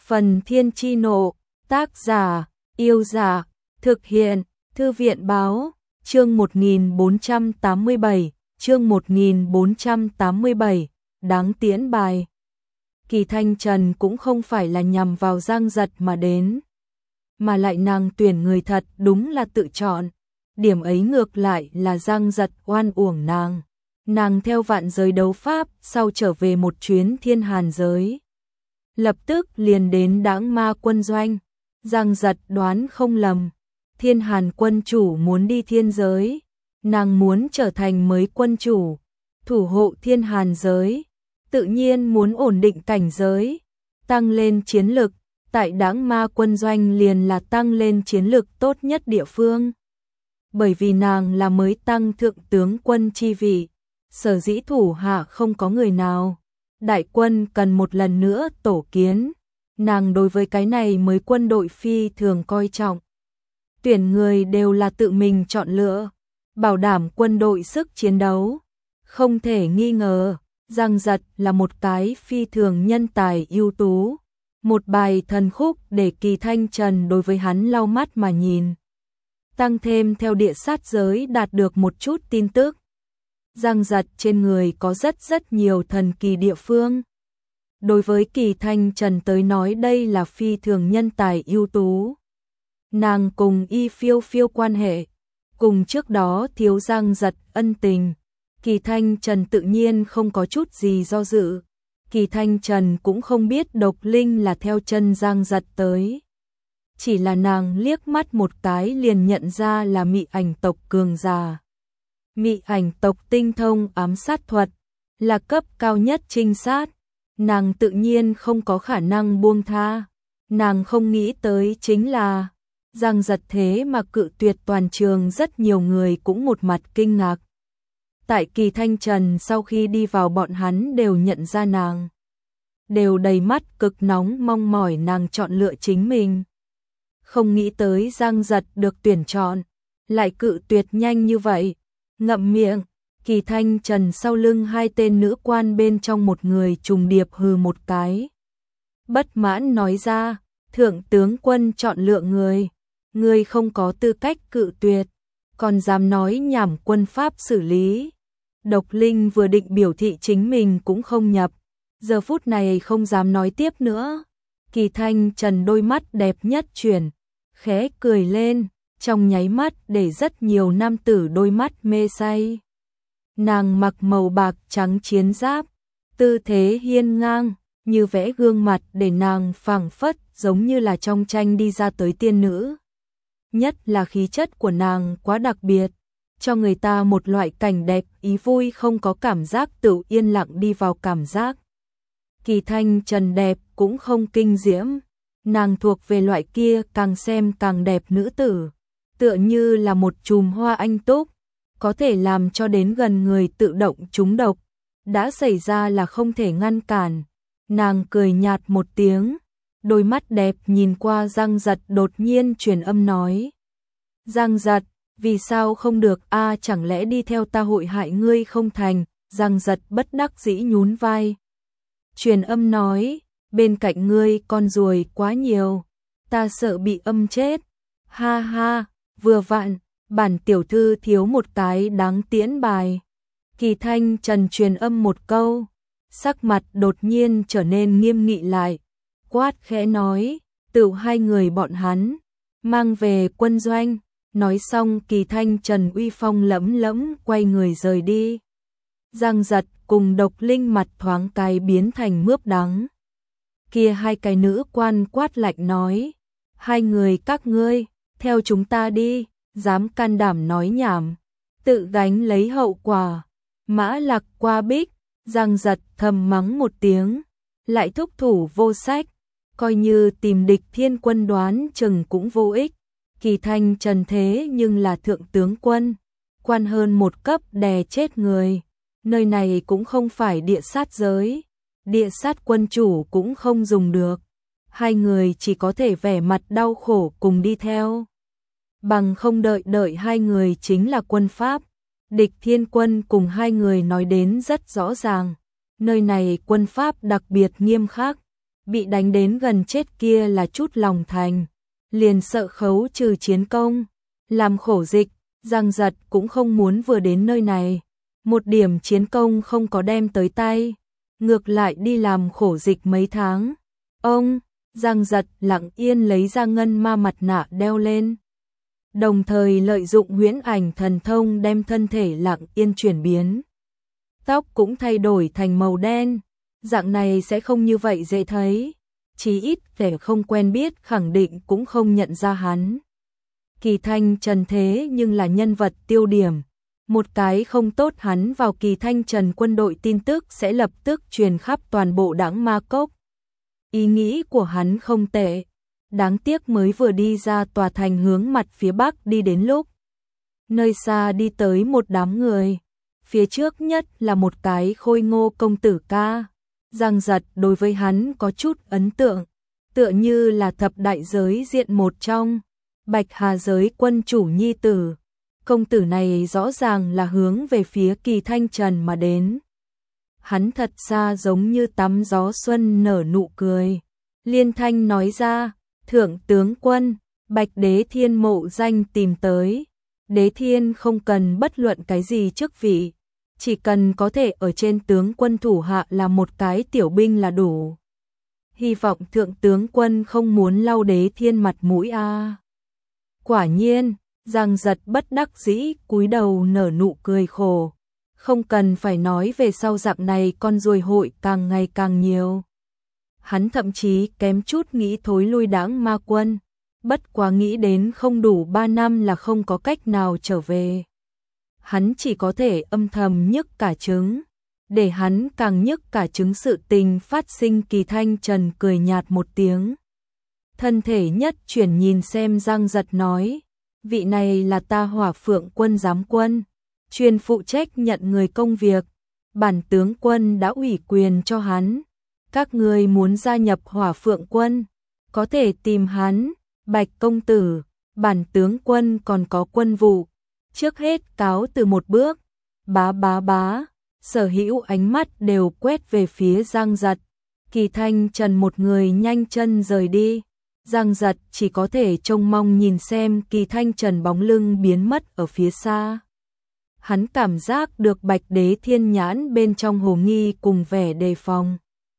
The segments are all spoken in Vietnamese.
Phần Thiên Chi Nộ, tác giả, Yêu Giả, thực hiện, Thư viện Báo, chương 1487, chương 1487, đáng tiễn bài. Kỳ Thanh Trần cũng không phải là nhằm vào Giang Giật mà đến, mà lại nàng tuyển người thật đúng là tự chọn, điểm ấy ngược lại là Giang Giật oan uổng nàng. Nàng theo vạn giới đấu pháp, sau trở về một chuyến Thiên Hàn giới, lập tức liền đến Đãng Ma quân doanh. Giang Giật đoán không lầm, Thiên Hàn quân chủ muốn đi thiên giới, nàng muốn trở thành mới quân chủ, thủ hộ Thiên Hàn giới, tự nhiên muốn ổn định cảnh giới, tăng lên chiến lực, tại Đãng Ma quân doanh liền là tăng lên chiến lực tốt nhất địa phương. Bởi vì nàng là mới tăng thượng tướng quân chi vị, sở dĩ thủ hạ không có người nào, đại quân cần một lần nữa tổ kiến, nàng đối với cái này mới quân đội phi thường coi trọng. Tuyển người đều là tự mình chọn lựa, bảo đảm quân đội sức chiến đấu. Không thể nghi ngờ, Giang Giật là một cái phi thường nhân tài ưu tú, một bài thần khúc để Kỳ Thanh Trần đối với hắn lau mắt mà nhìn. Tăng thêm theo địa sát giới đạt được một chút tin tức, Giang Giật trên người có rất nhiều thần kỳ địa phương. Đối với Kỳ Thanh Trần tới nói đây là phi thường nhân tài ưu tú. Nàng cùng Y Phiêu Phiêu quan hệ, cùng trước đó thiếu Giang Giật ân tình, Kỳ Thanh Trần tự nhiên không có chút gì do dự. Kỳ Thanh Trần cũng không biết Độc Linh là theo chân Giang Giật tới. Chỉ là nàng liếc mắt một cái liền nhận ra là Mị Ảnh tộc cường giả. Mị Ảnh tộc tinh thông ám sát thuật, là cấp cao nhất trinh sát, nàng tự nhiên không có khả năng buông tha. Nàng không nghĩ tới chính là Giang Giật thế mà cự tuyệt toàn trường, rất nhiều người cũng một mặt kinh ngạc. Tại Kỳ Thanh Trần sau khi đi vào bọn hắn đều nhận ra nàng, đều đầy mắt cực nóng mong mỏi nàng chọn lựa chính mình. Không nghĩ tới Giang Giật được tuyển chọn, lại cự tuyệt nhanh như vậy. Ngậm miệng, Kỳ Thanh Trần sau lưng hai tên nữ quan bên trong một người trùng điệp hừ một cái. Bất mãn nói ra, thượng tướng quân chọn lựa người không có tư cách cự tuyệt, còn dám nói nhảm quân pháp xử lý. Độc Linh vừa định biểu thị chính mình cũng không nhập, giờ phút này không dám nói tiếp nữa. Kỳ Thanh Trần đôi mắt đẹp nhất chuyển, khẽ cười lên, trong nháy mắt để rất nhiều nam tử đôi mắt mê say. Nàng mặc màu bạc trắng chiến giáp, tư thế hiên ngang, như vẽ gương mặt để nàng phảng phất giống như là trong tranh đi ra tới tiên nữ. Nhất là khí chất của nàng quá đặc biệt, cho người ta một loại cảnh đẹp ý vui không có cảm giác tự yên lặng đi vào cảm giác. Kỳ Thanh Trần đẹp cũng không kinh diễm, nàng thuộc về loại kia càng xem càng đẹp nữ tử, tựa như là một chùm hoa anh túc, có thể làm cho đến gần người tự động trúng độc, đã xảy ra là không thể ngăn cản. Nàng cười nhạt một tiếng, đôi mắt đẹp nhìn qua Giang Giật đột nhiên truyền âm nói. Giang Giật, vì sao không được a, chẳng lẽ đi theo ta hội hại ngươi không thành? Giang Giật bất đắc dĩ nhún vai. Truyền âm nói, bên cạnh ngươi con ruồi quá nhiều, ta sợ bị âm chết. Ha ha, vừa vặn, bản tiểu thư thiếu một cái đáng tiễn bài. Kỳ Thanh Trần truyền âm một câu, sắc mặt đột nhiên trở nên nghiêm nghị lại, quát khẽ nói, tự hai người bọn hắn mang về quân doanh. Nói xong Kỳ Thanh Trần uy phong lẫm lẫm quay người rời đi. Giang Giật cùng Độc Linh mặt thoáng cái biến thành mướp đắng. Kia hai cái nữ quan quát lạnh nói, hai người các ngươi, theo chúng ta đi, dám can đảm nói nhảm, tự gánh lấy hậu quả. Mã Lạc qua bích, Giang Giật thầm mắng một tiếng, lại thúc thủ vô sách, coi như tìm địch thiên quân đoán chừng cũng vô ích. Kỳ Thanh Trần thế nhưng là thượng tướng quân, quan hơn một cấp đè chết người. Nơi này cũng không phải địa sát giới, địa sát quân chủ cũng không dùng được. Hai người chỉ có thể vẻ mặt đau khổ cùng đi theo. Bằng không đợi hai người chính là quân Pháp. Địch thiên quân cùng hai người nói đến rất rõ ràng. Nơi này quân Pháp đặc biệt nghiêm khắc, bị đánh đến gần chết kia là chút lòng thành, liền sợ khấu trừ chiến công, làm khổ dịch, Giang Giật cũng không muốn vừa đến nơi này, một điểm chiến công không có đem tới tay, ngược lại đi làm khổ dịch mấy tháng. Ông, Giang Giật lặng yên lấy ra ngân ma mặt nạ đeo lên, đồng thời lợi dụng huyễn ảnh thần thông đem thân thể lặng yên chuyển biến. Tóc cũng thay đổi thành màu đen, dạng này sẽ không như vậy dễ thấy, chí ít kẻ không quen biết khẳng định cũng không nhận ra hắn. Kỳ Thanh Trần thế nhưng là nhân vật tiêu điểm, một cái không tốt hắn vào Kỳ Thanh Trần quân đội tin tức sẽ lập tức truyền khắp toàn bộ đãng Ma Cốc. Ý nghĩ của hắn không tệ, đáng tiếc mới vừa đi ra tòa thành hướng mặt phía bắc đi đến lúc. Nơi xa đi tới một đám người, phía trước nhất là một cái khôi ngô công tử ca. Giang Giật đối với hắn có chút ấn tượng, tựa như là thập đại giới diện một trong, Bạch Hà giới quân chủ nhi tử. Công tử này rõ ràng là hướng về phía Kỳ Thanh Trần mà đến. Hắn thật ra giống như tắm gió xuân nở nụ cười. Liên thanh nói ra, thượng tướng quân, Bạch Đế Thiên mộ danh tìm tới. Đế Thiên không cần bất luận cái gì chức vị, chỉ cần có thể ở trên tướng quân thủ hạ là một cái tiểu binh là đủ. Hy vọng thượng tướng quân không muốn lau Đế Thiên mặt mũi a. Quả nhiên, Giang Giật bất đắc dĩ cúi đầu nở nụ cười khổ. Không cần phải nói về sau dạng này con ruồi hội càng ngày càng nhiều. Hắn thậm chí kém chút nghĩ thối lui đãng ma quân, bất quá nghĩ đến không đủ 3 năm là không có cách nào trở về. Hắn chỉ có thể âm thầm nhức cả trứng, để hắn càng nhức cả trứng sự tình phát sinh. Kỳ Thanh Trần cười nhạt một tiếng. Thân thể nhất chuyển nhìn xem Giang Giật nói, vị này là ta Hỏa Phượng quân giám quân, chuyên phụ trách nhận người công việc, bản tướng quân đã ủy quyền cho hắn. Các người muốn gia nhập Hỏa Phượng quân, có thể tìm hắn. Bạch công tử, bản tướng quân còn có quân vụ, trước hết cáo từ một bước. Bá bá bá, sở hữu ánh mắt đều quét về phía Giang Giật. Kỳ Thanh Trần một người nhanh chân rời đi, Giang Giật chỉ có thể trông mong nhìn xem Kỳ Thanh Trần bóng lưng biến mất ở phía xa. Hắn cảm giác được Bạch Đế Thiên nhãn bên trong hồ nghi cùng vẻ đề phòng.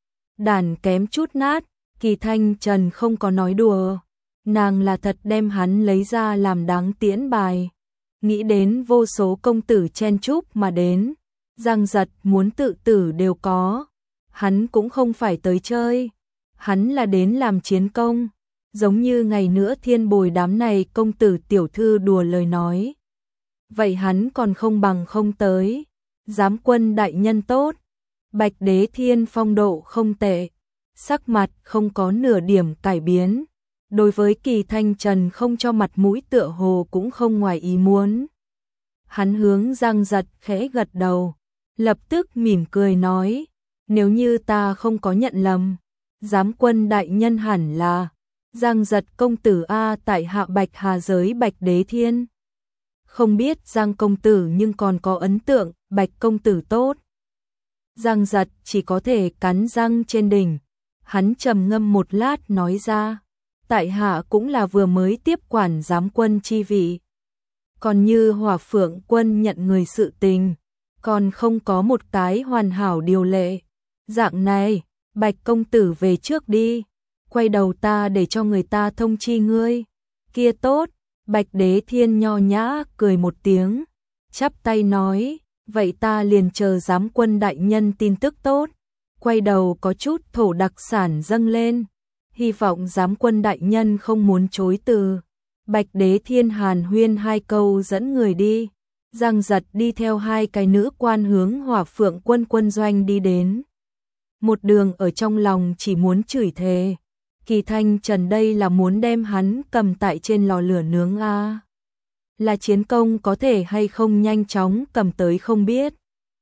Đàn kém chút nát, Kỳ Thanh Trần không có nói đùa, nàng là thật đem hắn lấy ra làm đáng tiễn bài. Nghĩ đến vô số công tử chen chúc mà đến, Giang Giật muốn tự tử đều có. Hắn cũng không phải tới chơi, hắn là đến làm chiến công. Giống như ngày nữa Thiên Bồi đám này công tử tiểu thư đùa lời nói, vậy hắn còn không bằng không tới. Giám quân đại nhân tốt. Bạch Đế Thiên phong độ không tệ, sắc mặt không có nửa điểm cải biến. Đối với Kỳ Thanh Trần không cho mặt mũi tựa hồ cũng không ngoài ý muốn. Hắn hướng Giang Giật khẽ gật đầu, lập tức mỉm cười nói, nếu như ta không có nhận lầm, giám quân đại nhân hẳn là Giang Giật công tử a, tại hạ Bạch Hà giới Bạch Đế Thiên. Không biết Giang công tử nhưng còn có ấn tượng, Bạch công tử tốt. Giang Giật chỉ có thể cắn răng trên đỉnh. Hắn trầm ngâm một lát nói ra, tại hạ cũng là vừa mới tiếp quản giám quân chi vị. Còn như Hỏa Phượng quân nhận người sự tình, còn không có một cái hoàn hảo điều lệ. Dạng này, Bạch công tử về trước đi, quay đầu ta để cho người ta thông chi ngươi. Kia tốt. Bạch Đế Thiên nho nhã cười một tiếng, chắp tay nói, vậy ta liền chờ giám quân đại nhân tin tức tốt. Quay đầu có chút thổ đặc sản dâng lên, hy vọng giám quân đại nhân không muốn chối từ. Bạch Đế Thiên hàn huyên hai câu dẫn người đi. Giang Giật đi theo hai cái nữ quan hướng Hỏa Phượng quân quân doanh đi đến. Một đường ở trong lòng chỉ muốn chửi thề, Kỳ Thanh Trần đây là muốn đem hắn cầm tại trên lò lửa nướng a. Là chiến công có thể hay không nhanh chóng cầm tới không biết.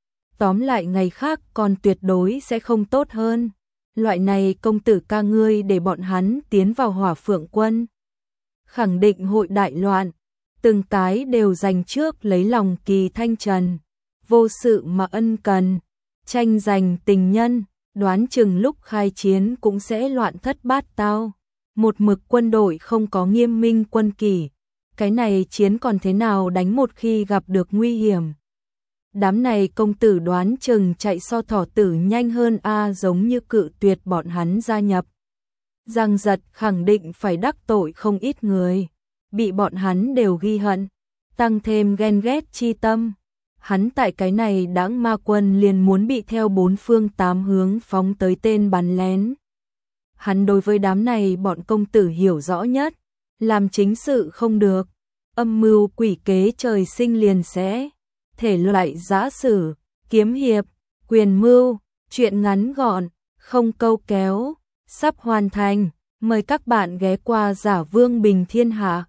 Tóm lại ngày khác còn tuyệt đối sẽ không tốt hơn. Loại này công tử ca ngươi để bọn hắn tiến vào Hỏa Phượng quân, khẳng định hội đại loạn. Từng cái đều giành trước lấy lòng Kỳ Thanh Trần, vô sự mà ân cần, tranh giành tình nhân. đoán chừng lúc khai chiến cũng sẽ loạn thất bát tao. Một mực quân đội không có nghiêm minh quân kỷ, cái này chiến còn thế nào đánh một khi gặp được nguy hiểm. Đám này công tử đoán chừng chạy so thỏ tử nhanh hơn giống như cự tuyệt bọn hắn gia nhập. Giang Giật khẳng định phải đắc tội không ít người, bị bọn hắn đều ghi hận, tăng thêm ghen ghét chi tâm. Hắn tại cái này đãng ma quân liền muốn bị theo bốn phương tám hướng phóng tới tên bắn lén. Hắn đối với đám này bọn công tử hiểu rõ nhất, làm chính sự không được, âm mưu quỷ kế trời sinh liền sẽ, thể loại giã sử, kiếm hiệp, quyền mưu, chuyện ngắn gọn, không câu kéo, sắp hoàn thành, mời các bạn ghé qua Giả Vương Bình Thiên Hạ.